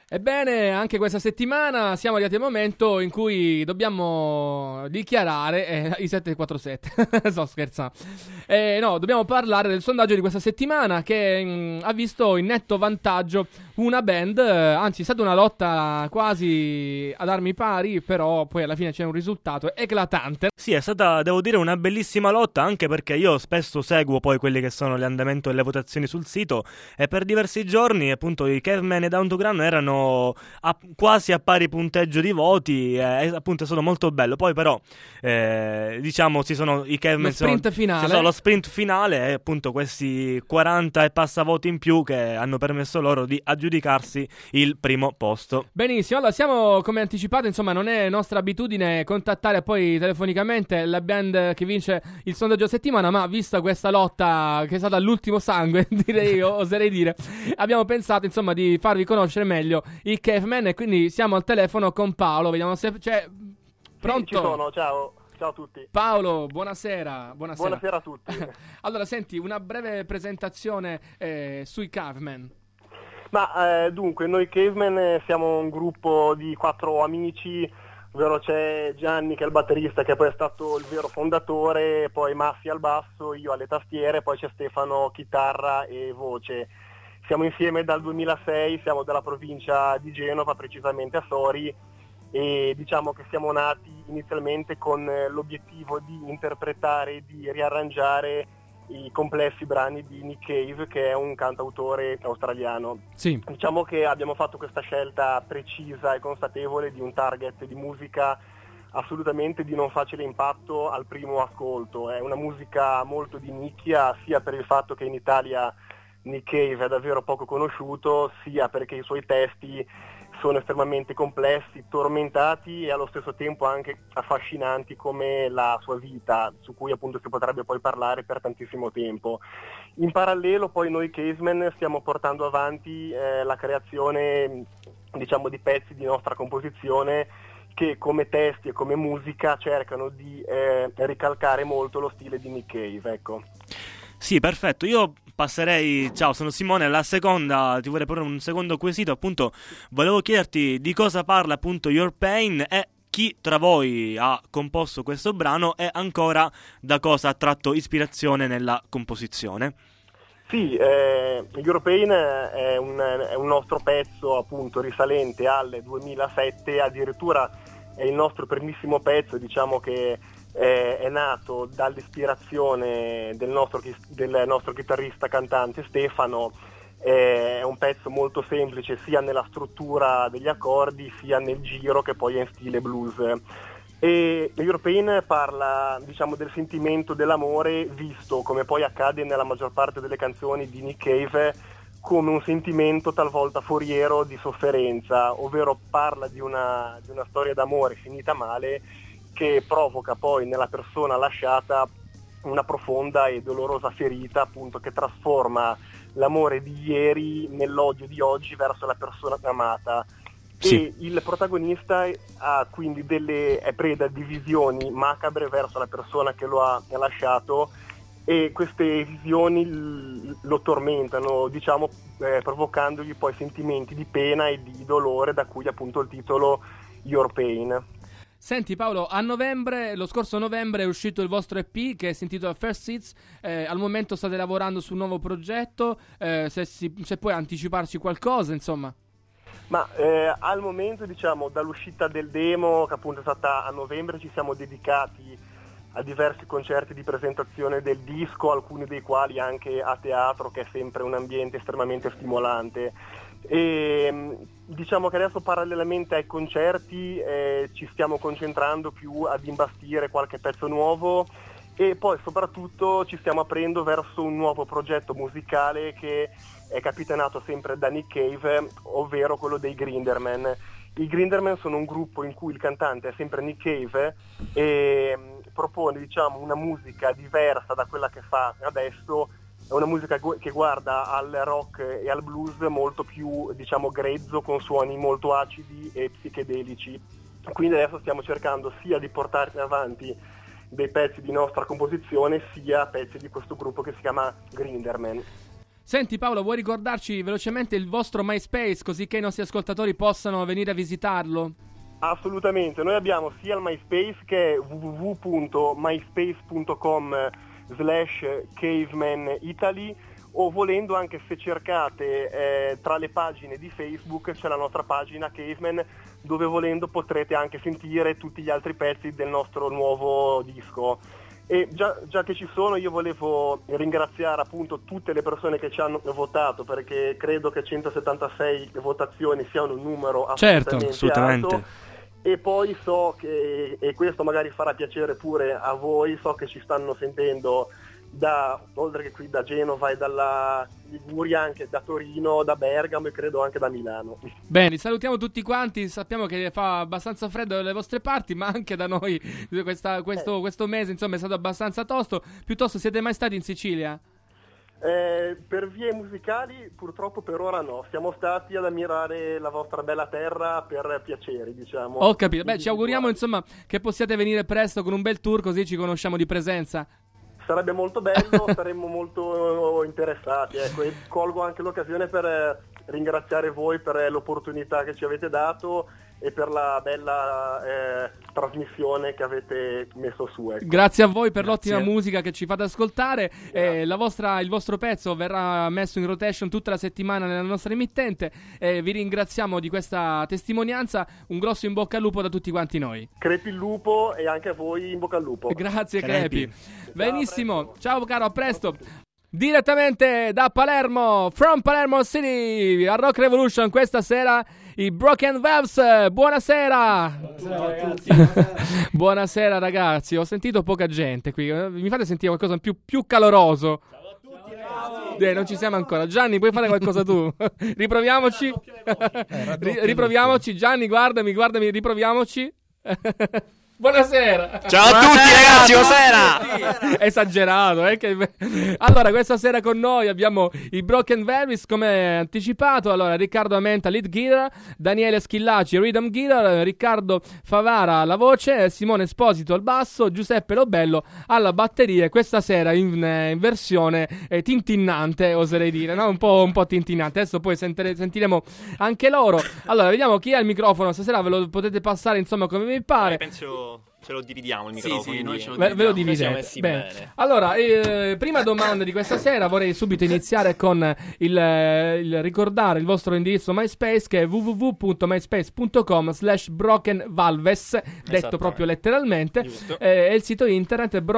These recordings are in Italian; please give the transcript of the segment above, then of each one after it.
Ebbene, anche questa settimana siamo arrivati al momento in cui dobbiamo dichiarare i 747. Sto scherzando. No, dobbiamo parlare del sondaggio di questa settimana che ha visto in netto vantaggio una band, anzi è stata una lotta quasi ad armi pari, però poi alla fine c'è un risultato eclatante. Sì, è stata, devo dire, una bellissima lotta, anche perché io spesso seguo poi quelli che sono l'andamento delle votazioni sul sito e per diversi giorni appunto i Caveman e Down to Ground erano quasi a pari punteggio di voti e appunto è stato molto bello. Poi però diciamo ci sono i Caveman, lo sprint finale. ci sono lo sprint finale e appunto questi 40 e passa voti in più che hanno permesso loro di aggiudicarsi il primo posto. Benissimo, allora siamo, come anticipato, insomma non è nostra abitudine contattare poi telefonicamente la band che vince il sondaggio a settimana, ma vista questa lotta che è stata all'ultimo sangue, direi, oserei dire, abbiamo pensato insomma di farvi conoscere meglio i Caveman e quindi siamo al telefono con Paolo, vediamo se c'è. Pronto? Sì, ci sono, ciao a tutti. Paolo, buonasera. Buonasera a tutti. Allora, senti, una breve presentazione sui Caveman. Ma dunque, noi Caveman siamo un gruppo di 4 amici, ovvero c'è Gianni che è il batterista, che poi è stato il vero fondatore, poi Massi al basso, io alle tastiere, poi c'è Stefano chitarra e voce. Siamo insieme dal 2006, siamo della provincia di Genova, precisamente a Sori, e diciamo che siamo nati inizialmente con l'obiettivo di interpretare e di riarrangiare i complessi brani di Nick Cave, che è un cantautore australiano. Sì. Diciamo che abbiamo fatto questa scelta precisa e consapevole di un target di musica assolutamente di non facile impatto al primo ascolto. È una musica molto di nicchia, sia per il fatto che in Italia Nick Cave è davvero poco conosciuto, sia perché i suoi testi sono estremamente complessi, tormentati e allo stesso tempo anche affascinanti come la sua vita, su cui appunto si potrebbe poi parlare per tantissimo tempo. In parallelo poi noi Caveman stiamo portando avanti la creazione, diciamo, di pezzi di nostra composizione che come testi e come musica cercano di ricalcare molto lo stile di Nick Cave, ecco. Sì, perfetto. Io passerei, ciao, sono Simone, alla seconda, ti vorrei porre un secondo quesito, appunto, volevo chiederti di cosa parla appunto Your Pain e chi tra voi ha composto questo brano e ancora da cosa ha tratto ispirazione nella composizione. Sì, Your Pain è un nostro pezzo appunto risalente al 2007, addirittura è il nostro primissimo pezzo, diciamo che è nato dall'ispirazione del nostro chitarrista cantante Stefano. È un pezzo molto semplice sia nella struttura degli accordi sia nel giro, che poi è in stile blues. E Your Pain parla, diciamo, del sentimento dell'amore visto, come poi accade nella maggior parte delle canzoni di Nick Cave, come un sentimento talvolta foriero di sofferenza, ovvero parla di una storia d'amore finita male che provoca poi nella persona lasciata una profonda e dolorosa ferita, appunto, che trasforma l'amore di ieri nell'odio di oggi verso la persona amata. Sì. E il protagonista ha quindi è preda di visioni macabre verso la persona che lo ha lasciato, e queste visioni lo tormentano, diciamo, provocandogli poi sentimenti di pena e di dolore, da cui appunto il titolo Your Pain. Senti Paolo, lo scorso novembre è uscito il vostro EP che si intitola First Seats, al momento state lavorando su un nuovo progetto, se puoi anticiparci qualcosa, insomma. Ma al momento, diciamo, dall'uscita del demo, che appunto è stata a novembre, ci siamo dedicati a diversi concerti di presentazione del disco, alcuni dei quali anche a teatro, che è sempre un ambiente estremamente stimolante. E diciamo che adesso parallelamente ai concerti ci stiamo concentrando più ad imbastire qualche pezzo nuovo, e poi soprattutto ci stiamo aprendo verso un nuovo progetto musicale che è capitanato sempre da Nick Cave, ovvero quello dei Grinderman. I Grinderman sono un gruppo in cui il cantante è sempre Nick Cave e propone, diciamo, una musica diversa da quella che fa adesso. È una musica che guarda al rock e al blues molto più, diciamo, grezzo, con suoni molto acidi e psichedelici. Quindi adesso stiamo cercando sia di portare avanti dei pezzi di nostra composizione, sia pezzi di questo gruppo che si chiama Grinderman. Senti Paolo, vuoi ricordarci velocemente il vostro MySpace così che i nostri ascoltatori possano venire a visitarlo? Assolutamente, noi abbiamo sia il MySpace che è www.myspace.com/cavemanitaly, o volendo, anche se cercate tra le pagine di Facebook c'è la nostra pagina Caveman, dove volendo potrete anche sentire tutti gli altri pezzi del nostro nuovo disco. E già che ci sono, io volevo ringraziare appunto tutte le persone che ci hanno votato, perché credo che 176 votazioni siano un numero assolutamente alto. E poi so che, e questo magari farà piacere pure a voi, so che ci stanno sentendo oltre che qui da Genova e dalla Liguria, anche da Torino, da Bergamo e credo anche da Milano. Bene, salutiamo tutti quanti, sappiamo che fa abbastanza freddo dalle vostre parti, ma anche da noi questo mese insomma è stato abbastanza tosto. Piuttosto, siete mai stati in Sicilia? Per vie musicali purtroppo per ora no, siamo stati ad ammirare la vostra bella terra per piacere, diciamo. Ho capito, beh, ci auguriamo insomma che possiate venire presto con un bel tour, così ci conosciamo di presenza. Sarebbe molto bello, saremmo molto interessati, ecco, e colgo anche l'occasione per ringraziare voi per l'opportunità che ci avete dato e per la bella trasmissione che avete messo su. Ecco. Grazie a voi per l'ottima musica che ci fate ascoltare. Il vostro pezzo verrà messo in rotation tutta la settimana nella nostra emittente. Vi ringraziamo di questa testimonianza. Un grosso in bocca al lupo da tutti quanti noi. Crepi il lupo, e anche a voi in bocca al lupo. Grazie Crepi. Benissimo, ciao caro, a presto. Direttamente da Palermo, from Palermo City, a Rock Revolution questa sera i Broken Valves. Buonasera. Buonasera ragazzi. Buonasera ragazzi, ho sentito poca gente qui, mi fate sentire qualcosa più caloroso? Ciao a tutti ragazzi. Non ci siamo ancora. Gianni, puoi fare qualcosa tu? Riproviamoci. Riproviamoci. Gianni, guardami, riproviamoci. Buonasera. Ciao a tutti ragazzi, buonasera. Esagerato, Allora, questa sera con noi abbiamo i Broken Valves, come anticipato. Allora, Riccardo Amenta, lead guitar, Daniele Schillaci, rhythm guitar, Riccardo Favara alla voce, Simone Esposito al basso, Giuseppe Lobello alla batteria. Questa sera in versione tintinnante, oserei dire, no? Un po' tintinnante. Adesso poi sentiremo anche loro. Allora, vediamo chi ha il microfono. Stasera ve lo potete passare, insomma, come vi pare. Penso ce lo dividiamo il microfono. Sì, noi ce lo ve lo Ci siamo dividete. messi Bene. bene. Allora, prima domanda di questa sera, vorrei subito iniziare con il ricordare il vostro indirizzo MySpace, che è www.myspace.com/brokenvalves, detto proprio letteralmente, e il sito internet è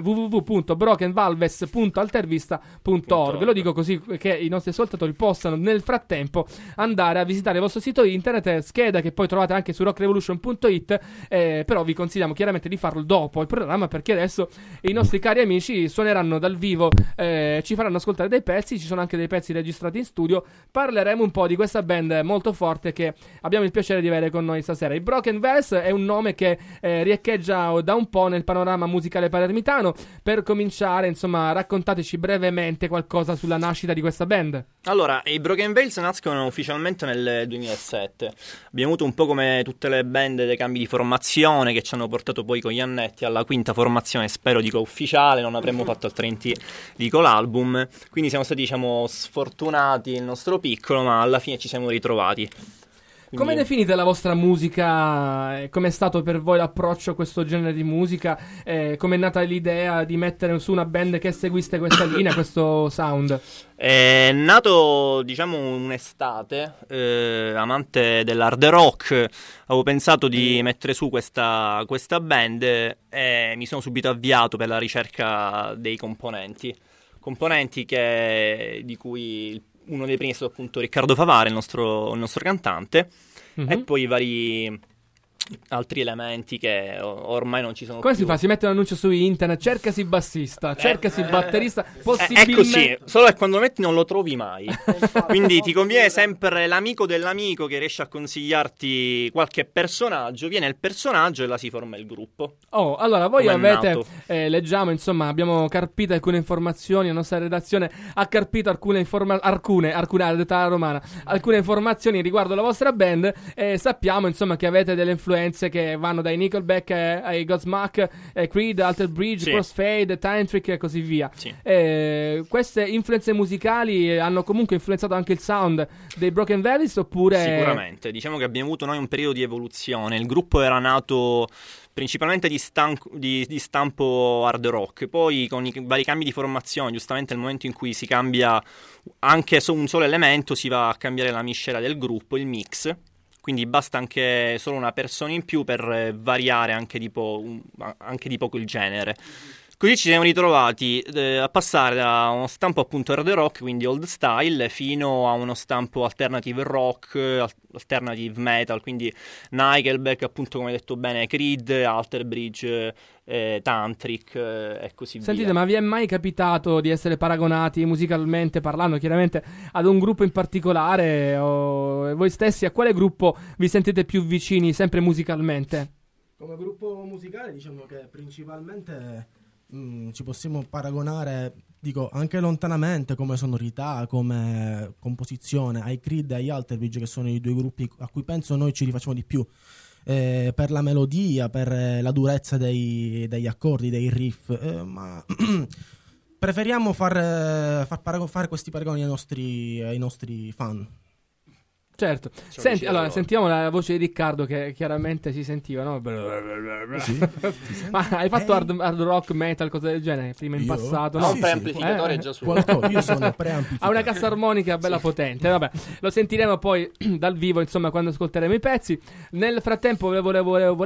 www.brokenvalves.altervista.org. Ve lo dico così che i nostri ascoltatori possano nel frattempo andare a visitare il vostro sito internet, scheda che poi trovate anche su rockrevolution.it, però vi consigliamo chiaramente di farlo dopo il programma, perché adesso i nostri cari amici suoneranno dal vivo, ci faranno ascoltare dei pezzi, ci sono anche dei pezzi registrati in studio. Parleremo un po' di questa band molto forte che abbiamo il piacere di avere con noi stasera. I Broken Valves è un nome che riecheggia da un po' nel panorama musicale palermitano. Per cominciare, insomma, raccontateci brevemente qualcosa sulla nascita di questa band. Allora, i Broken Valves nascono ufficialmente nel 2007. Abbiamo avuto un po' come tutte le band dei cambi di formazione che ci hanno portato poi con gli annetti alla quinta formazione, spero dico ufficiale, non avremmo fatto altrimenti dico l'album. Quindi siamo stati, diciamo, sfortunati nel nostro piccolo, ma alla fine ci siamo ritrovati. Come definite la vostra musica? Com'è stato per voi l'approccio a questo genere di musica? Com'è nata l'idea di mettere su una band che seguisse questa linea, questo sound? È nato, diciamo, un'estate, amante dell'hard rock, avevo pensato di mettere su questa band e mi sono subito avviato per la ricerca dei componenti di cui uno dei primi è stato appunto Riccardo Favara, il nostro cantante, e poi vari altri elementi che ormai non ci sono Come più. si fa? Si mette un annuncio su internet, cercasi bassista, cercasi batterista, È possibilmente... così, solo che quando lo metti non lo trovi mai. Quindi ti conviene sempre l'amico dell'amico che riesce a consigliarti qualche personaggio, viene il personaggio e là si forma il gruppo. Oh, allora voi Come è avete, nato? leggiamo, insomma, abbiamo carpito alcune informazioni, la nostra redazione ha carpito alcune informazioni riguardo la vostra band, e sappiamo, insomma, che avete delle influenze influenze che vanno dai Nickelback ai Godsmack, Creed, Alter Bridge, Crossfade, Tantric e così via. Queste influenze musicali hanno comunque influenzato anche il sound dei Broken Velvet, oppure... Sicuramente, diciamo che abbiamo avuto noi un periodo di evoluzione. Il gruppo era nato principalmente di stampo hard rock, poi con i vari cambi di formazione, giustamente nel momento in cui si cambia anche un solo elemento si va a cambiare la miscela del gruppo, il mix, quindi basta anche solo una persona in più per variare anche di poco il genere. Così ci siamo ritrovati a passare da uno stampo appunto hard rock, quindi old style, fino a uno stampo alternative rock, alternative metal, quindi Nickelback, appunto come hai detto bene, Creed, Alter Bridge, Tantric e così via. Sentite, ma vi è mai capitato di essere paragonati musicalmente parlando, chiaramente, ad un gruppo in particolare, o voi stessi a quale gruppo vi sentite più vicini sempre musicalmente? Come gruppo musicale diciamo che principalmente ci possiamo paragonare, dico, anche lontanamente come sonorità, come composizione ai Creed e agli Alter Bridge, che sono i due gruppi a cui penso noi ci rifacciamo di più, per la melodia, per la durezza degli accordi, dei riff, ma preferiamo fare questi paragoni ai nostri fan. Certo. Senti, allora sentiamo la voce di Riccardo che chiaramente si sentiva, no? Sì, ma hai fatto hard rock, metal, cose del genere prima in passato? No? Un preamplificatore già su. Io sono preamplificatore. Ha una cassa armonica bella potente. Vabbè, lo sentiremo poi dal vivo, insomma, quando ascolteremo i pezzi. Nel frattempo volevo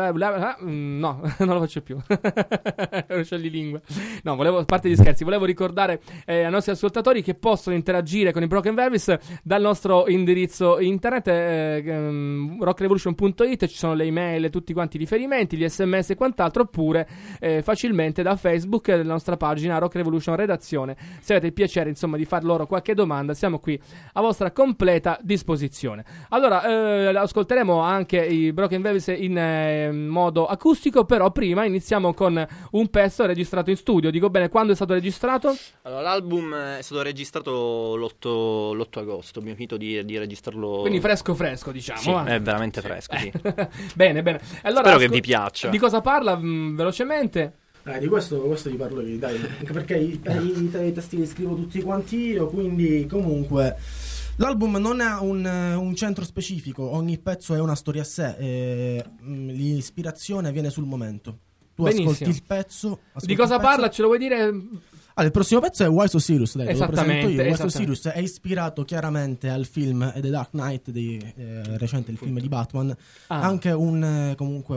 no, non lo faccio più. Non c'è di lingua. No, a parte gli scherzi, volevo ricordare ai nostri ascoltatori che possono interagire con i Broken Velvet dal nostro indirizzo internet, rockrevolution.it, ci sono le email, tutti quanti i riferimenti, gli sms e quant'altro, oppure facilmente da Facebook, la nostra pagina Rock Revolution Redazione. Se avete il piacere insomma di far loro qualche domanda, siamo qui a vostra completa disposizione. Allora ascolteremo anche i Broken Velvet in modo acustico, però prima iniziamo con un pezzo registrato in studio. Dico bene, quando è stato registrato? Allora, l'album è stato registrato l'8 agosto, abbiamo finito di registrarlo. Quindi fresco, diciamo. Sì, è veramente fresco, sì. Bene. Allora, spero che vi piaccia. Di cosa parla velocemente? Di questo vi parlo io, dai, anche perché i testi li scrivo tutti quanti io, quindi comunque l'album non ha un centro specifico, ogni pezzo è una storia a sé, l'ispirazione viene sul momento. Tu ascolti il pezzo. Di cosa parla? Ce lo vuoi dire? Il prossimo pezzo è Wise Osiris, dai, lo presento io. Wise Esattamente. Osiris è ispirato chiaramente al film The Dark Knight recente, il film di Batman, anche un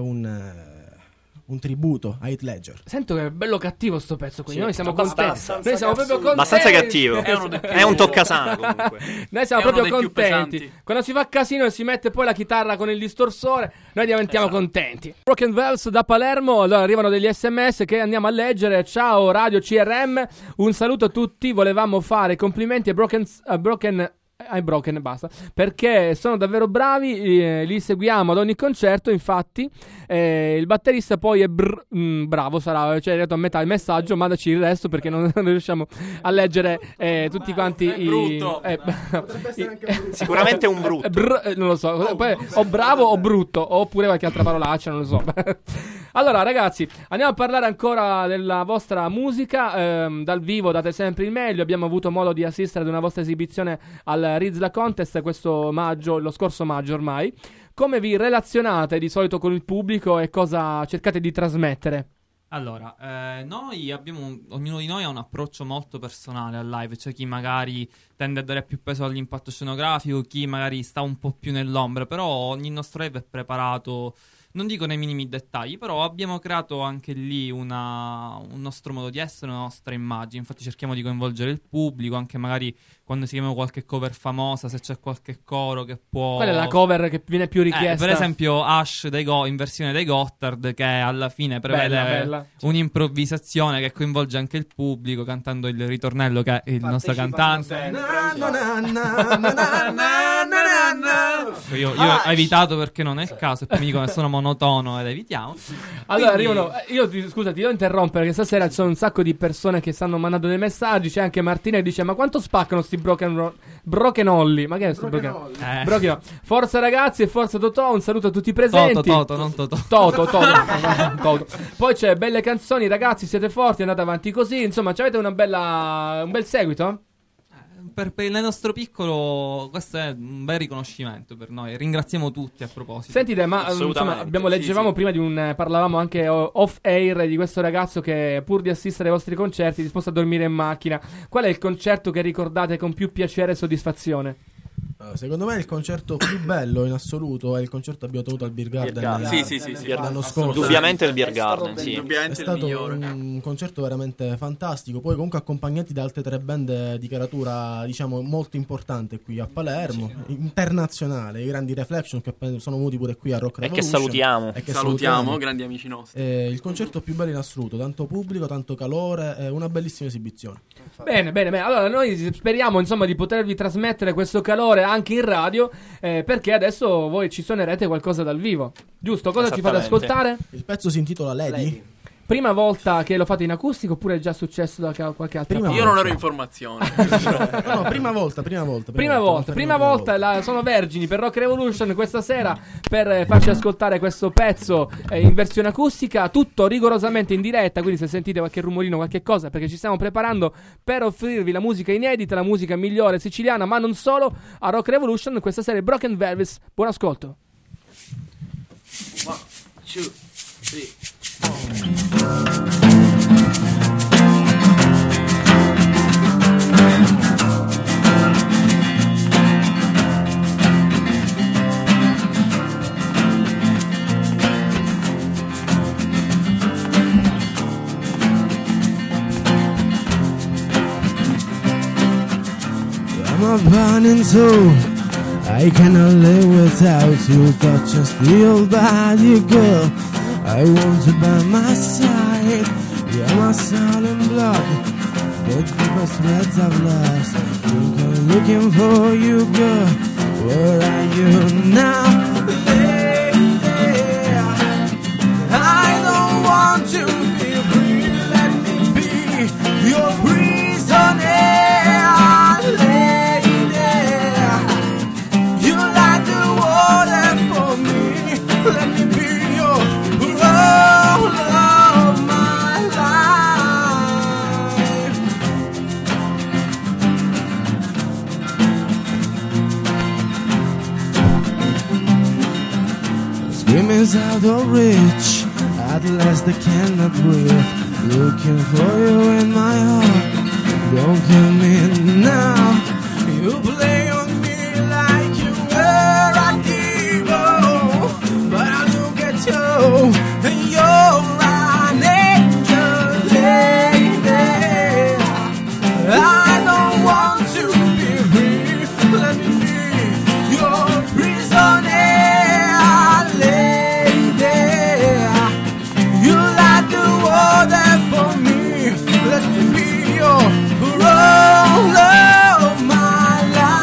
tributo a Heath Ledger. Sento che è bello cattivo sto pezzo, quindi sì, noi siamo contenti. Noi siamo proprio contenti. Abbastanza cattivo. È un toccasana comunque. Noi siamo proprio contenti. Quando si fa casino e si mette poi la chitarra con il distorsore, noi diventiamo contenti. Broken Velvet da Palermo, allora arrivano degli sms che andiamo a leggere. Ciao Radio CRM, un saluto a tutti, volevamo fare complimenti a Broken, basta, perché sono davvero bravi, li seguiamo ad ogni concerto. Infatti il batterista poi è bravo, sarà, cioè è arrivato a metà il messaggio, mandaci il resto perché non riusciamo a leggere tutti quanti brutto. Sicuramente un brutto, non lo so, poi, o bravo o brutto, oppure qualche altra parolaccia, non lo so. Allora ragazzi, andiamo a parlare ancora della vostra musica, dal vivo date sempre il meglio. Abbiamo avuto modo di assistere ad una vostra esibizione al Rizla Contest lo scorso maggio ormai. Come vi relazionate di solito con il pubblico e cosa cercate di trasmettere? Allora, ognuno di noi ha un approccio molto personale al live. C'è chi magari tende a dare più peso all'impatto scenografico, chi magari sta un po' più nell'ombra, però ogni nostro live è preparato, non dico nei minimi dettagli, però abbiamo creato anche lì un nostro modo di essere, una nostra immagine. Infatti cerchiamo di coinvolgere il pubblico, anche magari quando seguiamo qualche cover famosa, se c'è qualche coro che può... Qual è la cover che viene più richiesta? Per esempio Ash in versione dei Gotthard, che alla fine prevede bella. Un'improvvisazione che coinvolge anche il pubblico, cantando il ritornello che è il nostro cantante. Io ho evitato perché non è il caso, e poi mi dicono che sono monotono ed evitiamo. Allora Quindi- arrivano. Scusa, ti devo interrompere. Che stasera ci sono un sacco di persone che stanno mandando dei messaggi. C'è anche Martina che dice: ma quanto spaccano sti broken Olli? Ma che è sto broken? Broken. Forza ragazzi e forza Totò. Un saluto a tutti i presenti. Toto, non Totò. Toto. Poi c'è belle canzoni, ragazzi. Siete forti, andate avanti così. Insomma, avete un bel seguito? Per il nostro piccolo, questo è un bel riconoscimento per noi. Ringraziamo tutti a proposito. Sentite, ma Assolutamente, insomma, leggevamo prima parlavamo anche off air di questo ragazzo che pur di assistere ai vostri concerti è disposto a dormire in macchina. Qual è il concerto che ricordate con più piacere e soddisfazione? Secondo me il concerto più bello in assoluto è il concerto che abbiamo tenuto al Beer Garden Sì. l'anno scorso. Indubbiamente il Beer Garden, sì. È Indubbiamente il stato migliore. un concerto veramente fantastico, poi comunque accompagnati da altre 3 band di caratura diciamo molto importante qui a Palermo, internazionale, i grandi Reflection che sono venuti pure qui a Rock E che Revolution. salutiamo. E che Salutiamo, grandi amici nostri. Il concerto più bello in assoluto, tanto pubblico, tanto calore, una bellissima esibizione. Bene. Allora noi speriamo insomma di potervi trasmettere questo calore anche in radio, perché adesso voi ci suonerete qualcosa dal vivo. Giusto? Cosa ci fate Esattamente. ascoltare? Il pezzo si intitola Lady. Prima volta che lo fate in acustico oppure è già successo da qualche altra Prima parte? Io non ero in formazione. No, prima volta. Prima volta sono vergini per Rock Revolution questa sera per farci ascoltare questo pezzo in versione acustica, tutto rigorosamente in diretta, quindi se sentite qualche rumorino, qualche cosa, perché ci stiamo preparando per offrirvi la musica inedita, la musica migliore siciliana, ma non solo, a Rock Revolution questa sera è Broken Velvets. Buon ascolto. 1, 2, 3. I'm a burning soul. I cannot live without you. Got just the old body, girl. I want you by my side. You're my soul and blood. The deepest threads I've lost. Looking for you, girl. Where are you now? Lady, I don't want to be free. Let me be your prisoner. Let me be your love of my life. Screaming's out of reach. At last I cannot breathe. Looking for you in my heart. Don't kill me now. You play on me like you were a divo, but I look at you and you're an angel, lady. I don't want to be free. Let me be your prisoner, lady. You light the water for me. Let me be your parole of my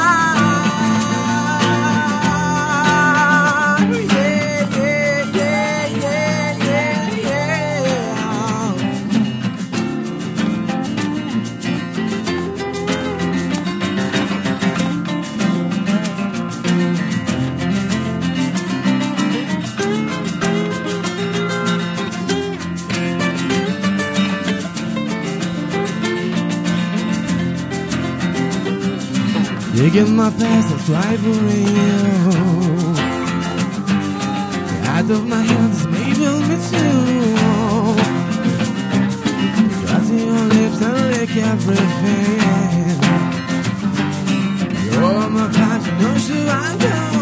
life. Yeah, yeah, yeah, yeah, yeah, yeah. Digging my past, that's rivalry. Out of my hands, maybe me too. Got your lips and lick everything. You're my passion, no sure I know.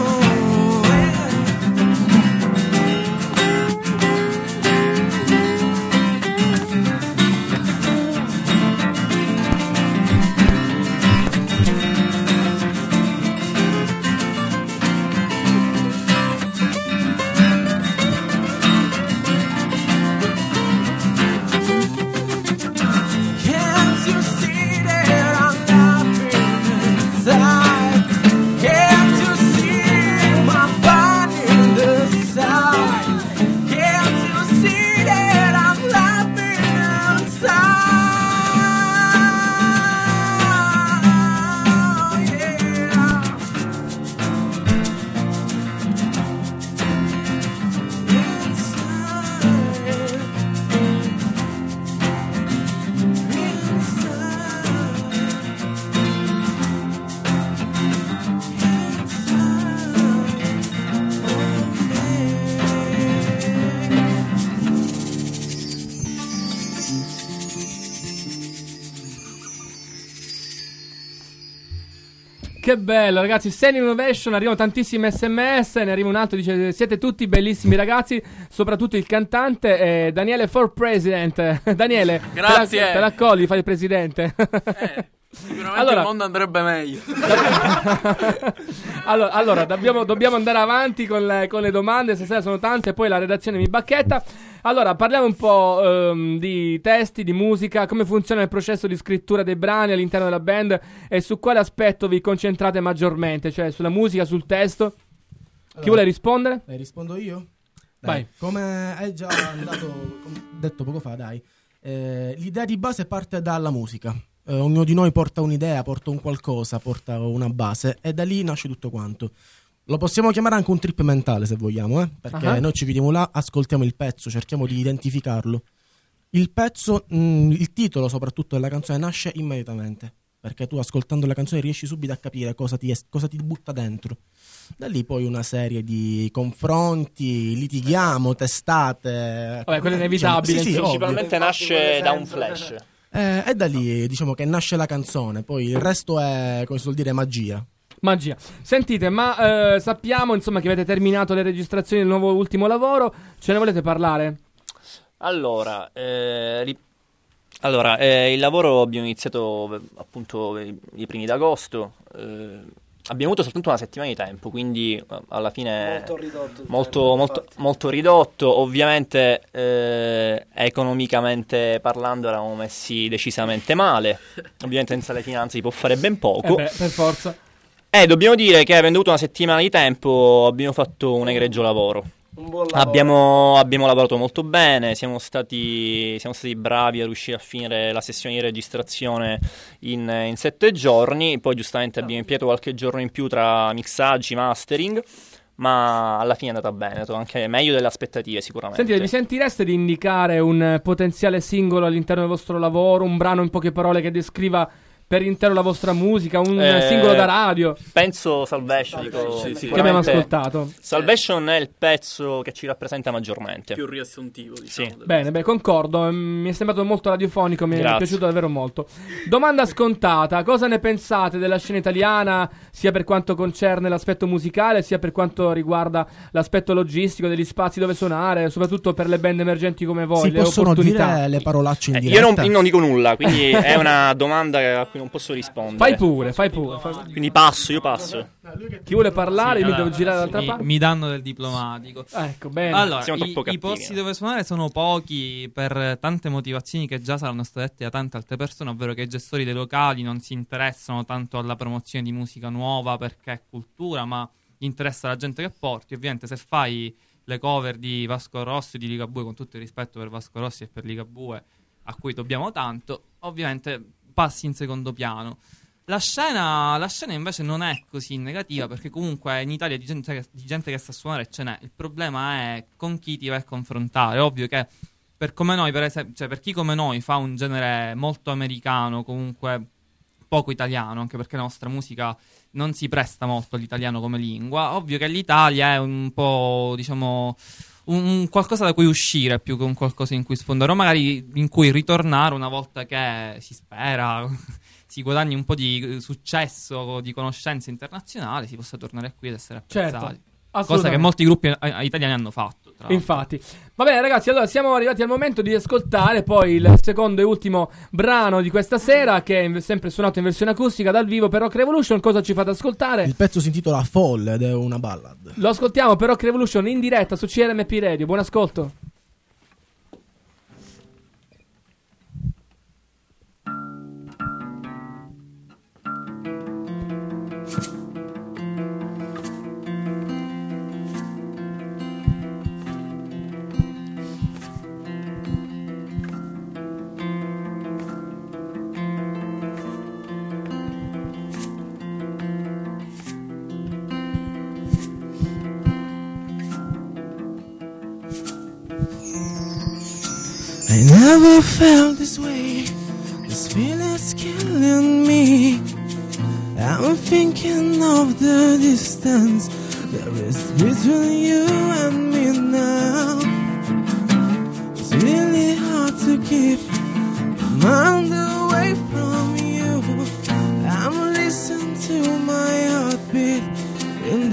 Can't you see that I'm laughing inside? Can't you see che bello, ragazzi. Standing Innovation, arrivano tantissime sms. Ne arriva un altro, dice: siete tutti bellissimi ragazzi, soprattutto il cantante Daniele for President. Daniele, Grazie. te l'accogli, fai il presidente. Sicuramente Allora- il mondo andrebbe meglio. allora dobbiamo andare avanti con le domande. Stasera sono tante, poi la redazione mi bacchetta. Allora, parliamo un po' di testi, di musica, come funziona il processo di scrittura dei brani all'interno della band e su quale aspetto vi concentrate maggiormente, cioè sulla musica, sul testo. Chi vuole rispondere? Rispondo io? Vai. Come è già detto poco fa, dai. L'idea di base parte dalla musica. Ognuno di noi porta un'idea, porta un qualcosa, porta una base e da lì nasce tutto quanto. Lo possiamo chiamare anche un trip mentale se vogliamo, perché noi ci vediamo là, ascoltiamo il pezzo, cerchiamo di identificarlo. Il pezzo, il titolo soprattutto della canzone nasce immediatamente, perché tu ascoltando la canzone riesci subito a capire cosa ti butta dentro. Da lì poi una serie di confronti, litighiamo, testate. Vabbè, quello è inevitabile. Sì, Principalmente ovvio. nasce da un flash. E da lì diciamo che nasce la canzone, poi il resto è, come si vuol dire, magia. Magia. Sentite, ma sappiamo insomma che avete terminato le registrazioni del nuovo ultimo lavoro. Ce ne volete parlare? Allora, il lavoro abbiamo iniziato appunto i primi d'agosto. Abbiamo avuto soltanto una settimana di tempo, quindi alla fine molto ridotto. Ovviamente economicamente parlando eravamo messi decisamente male. Ovviamente senza le finanze si può fare ben poco. Per forza. Dobbiamo dire che avendo avuto una settimana di tempo abbiamo fatto un egregio lavoro. Un buon lavoro. Abbiamo lavorato molto bene, siamo stati bravi a riuscire a finire la sessione di registrazione in 7 giorni, poi giustamente abbiamo impiegato qualche giorno in più tra mixaggi, mastering, ma alla fine è andata bene, è andato anche meglio delle aspettative sicuramente. Sentite, vi sentireste di indicare un potenziale singolo all'interno del vostro lavoro, un brano in poche parole che descriva per intero la vostra musica, un singolo da radio? Penso Salvation, che abbiamo ascoltato. Salvation è il pezzo che ci rappresenta maggiormente. Più riassuntivo, diciamo. Sì. Bene, concordo, mi è sembrato molto radiofonico, mi è piaciuto davvero molto. Domanda scontata: cosa ne pensate della scena italiana, sia per quanto concerne l'aspetto musicale, sia per quanto riguarda l'aspetto logistico, degli spazi dove suonare, soprattutto per le band emergenti come voi, Si le possono opportunità? dire le parolacce in diretta? Io non dico nulla, quindi è una domanda a cui non posso rispondere. Fai pure. Quindi io passo. Chi vuole parlare? Sì, Io mi allora, devo girare dall'altra parte. Mi danno del diplomatico. Ecco, bene. Allora, Siamo troppo i cattivi. posti dove suonare sono pochi per tante motivazioni che già saranno state dette da tante altre persone, ovvero che i gestori dei locali non si interessano tanto alla promozione di musica nuova perché è cultura, ma gli interessa la gente che porti. Ovviamente se fai le cover di Vasco Rossi e di Ligabue, con tutto il rispetto per Vasco Rossi e per Ligabue, a cui dobbiamo tanto, ovviamente passi in secondo piano. La scena invece non è così negativa, perché comunque in Italia di gente che sa suonare ce n'è. Il problema è con chi ti vai a confrontare. È ovvio che per come noi, per esempio, cioè per chi come noi fa un genere molto americano, comunque poco italiano, anche perché la nostra musica non si presta molto all'italiano come lingua, ovvio che l'Italia è un po', diciamo, un qualcosa da cui uscire più che un qualcosa in cui sfondare, o magari in cui ritornare una volta che si spera si guadagni un po' di successo, di conoscenze internazionali, si possa tornare qui ed essere apprezzati. Cosa che molti gruppi italiani hanno fatto. Infatti. Va bene ragazzi, allora siamo arrivati al momento di ascoltare poi il secondo e ultimo brano di questa sera, che è sempre suonato in versione acustica dal vivo per Rock Revolution. Cosa ci fate ascoltare? Il pezzo si intitola Fall ed è una ballad. Lo ascoltiamo per Rock Revolution in diretta su CRMP Radio. Buon ascolto. I never felt this way. This feeling's killing me. I'm thinking of the distance there is between you and me now. It's really hard to keep my mind away from you. I'm listening to my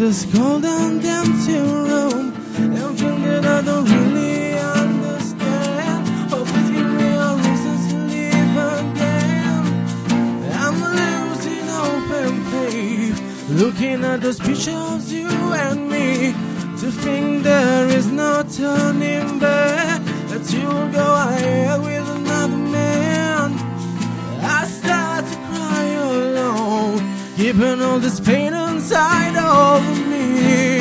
this cold and empty room and feel that I don't really understand. Oh, please give me a reason to live again. I'm losing hope and faith, looking at those pictures you and me, to think there is no turning back, that you'll go ahead with another man. I start to cry alone, keeping all this pain inside of me.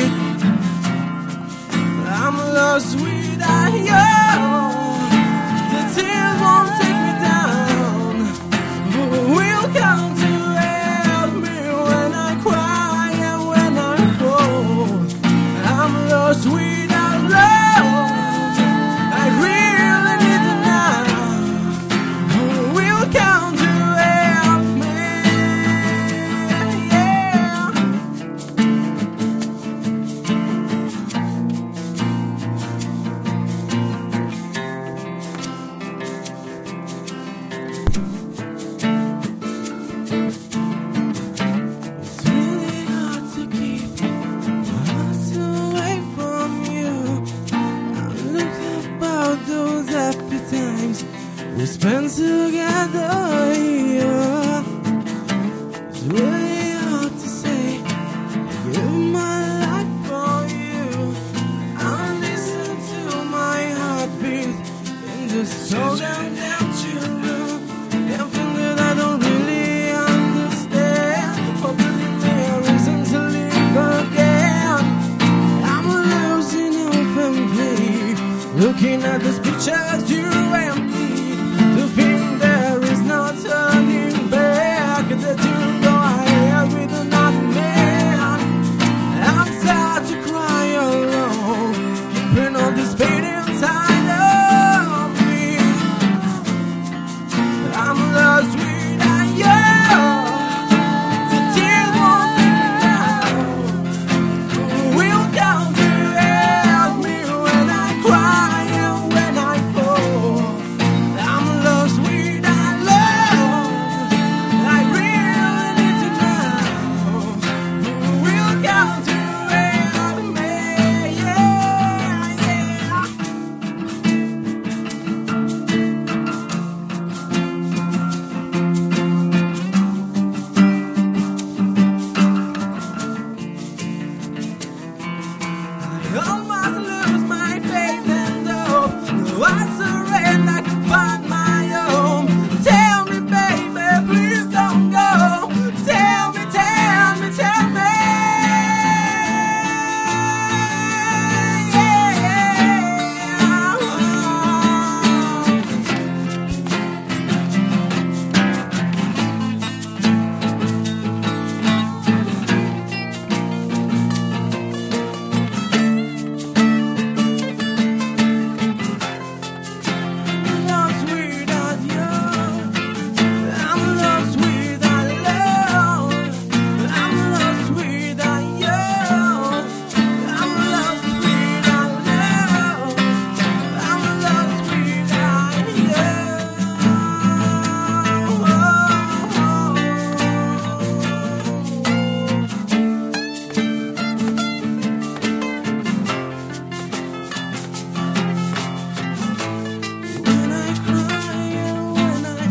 I'm lost without you. The tears won't take me down. Who will come to help me when I cry and when I fall? I'm lost without love. I really need to know who will come to help me. It's really hard to keep my heart away from you. I look about those happy times we spent together here. It's really hard to say I give my life for you. I listen to my heartbeat in this cold and empty room and feel that I don't really understand. Oh, believe me, a reason to live again. I'm losing hope and faith, looking at those pictures you and me, to think there is no turning back, that you go ahead with another man. I'm sad to cry alone, keeping all this pain inside of me. I'm lost without you. The tears won't take me down. Who will come to help me when I cry and when I fall? I'm lost without love. I really need to know who will come to help me. Yeah, yeah. I almost lose my faith and hope. No, I surrender, I can find my own. Tell me, baby, please don't go. Tell me, tell me, tell me. I'm lost without you. I'm lost without love. I'm lost without you. I'm lost without love. I'm lost without you. When I cry and when I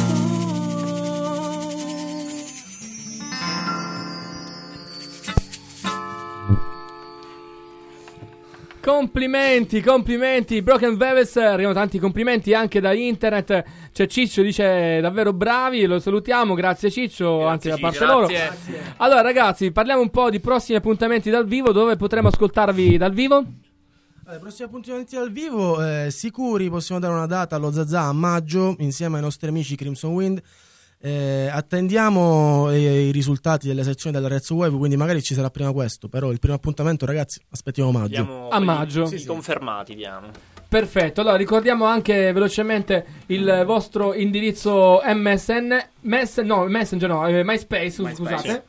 Complimenti, Broken Veils, arrivano tanti complimenti anche da internet. C'è Ciccio, dice davvero bravi, lo salutiamo, grazie Ciccio, anzi da parte loro. Allora ragazzi, parliamo un po' di prossimi appuntamenti dal vivo, dove potremo ascoltarvi dal vivo? I prossimi appuntamenti dal vivo, sicuri possiamo dare una data allo Zazà a maggio insieme ai nostri amici Crimson Wind. Attendiamo i risultati delle sezioni della Red Wave, quindi magari ci sarà prima questo, però il primo appuntamento ragazzi aspettiamo maggio. Diamo A maggio. i confermati diamo. Perfetto, allora ricordiamo anche velocemente il vostro indirizzo MSN, Messenger no, MySpace, scusate.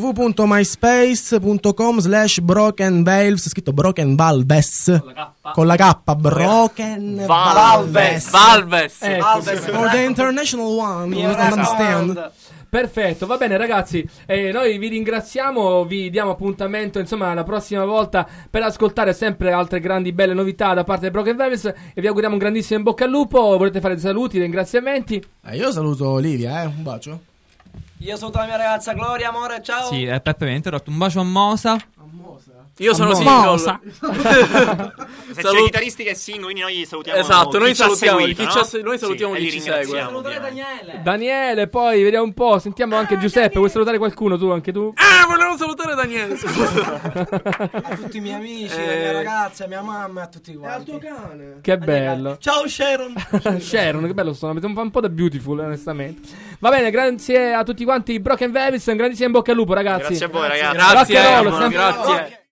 www.myspace.com/Broken Valves, scritto Broken Valves con la K, Broken Valves. Valves. For the international one, you don't understand. Perfetto, va bene ragazzi, noi vi ringraziamo, vi diamo appuntamento insomma la prossima volta per ascoltare sempre altre grandi belle novità da parte di Broken Vebels e vi auguriamo un grandissimo in bocca al lupo. Volete fare saluti, ringraziamenti? Io saluto Olivia, un bacio. Io saluto la mia ragazza Gloria, amore, ciao. Sì, Peppe mi ha interrotto. Un bacio a Mosa. Io sono Mosa. single. Se c'è i chitarristi che singono, quindi noi salutiamo. Esatto, noi chi ci ha salutiamo seguito, noi salutiamo Sì, chi e ci li segue. ringraziamo, Daniele. Daniele, poi vediamo un po', sentiamo anche Giuseppe, vuoi salutare qualcuno tu, anche tu? Volevo salutare Daniele. A tutti i miei amici, la mia ragazza, mia mamma e a tutti quanti. E al tuo cane. Che bello. Ciao Sharon. Sharon, che bello sono, un po' da beautiful onestamente. Va bene, grazie a tutti quanti Broken Vebels, un grandissimo in bocca al lupo ragazzi. Grazie a voi ragazzi. Grazie, Rock and roll, sempre- grazie.